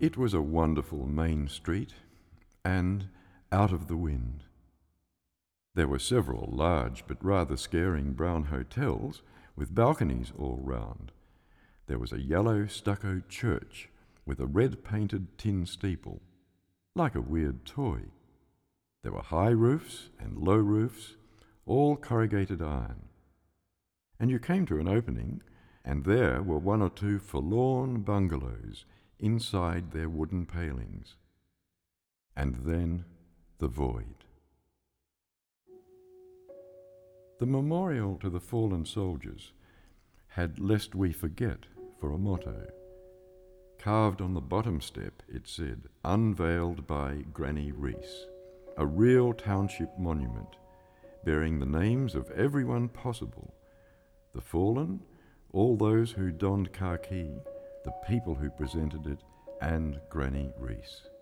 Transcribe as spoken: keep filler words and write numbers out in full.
It was a wonderful main street and out of the wind. There were several large but rather scaring brown hotels with balconies all round. There was a yellow stucco church with a red-painted tin steeple, like a weird toy. There were high roofs and low roofs, all corrugated iron. And you came to an opening, and there were one or two forlorn bungalows inside their wooden palings. And then the void. The memorial to the fallen soldiers had "Lest we forget" for a motto. Carved on the bottom step it said, "Unveiled by Granny Reese," a real township monument bearing the names of everyone possible: the fallen, all those who donned khaki, the people who presented it, and Granny Reese.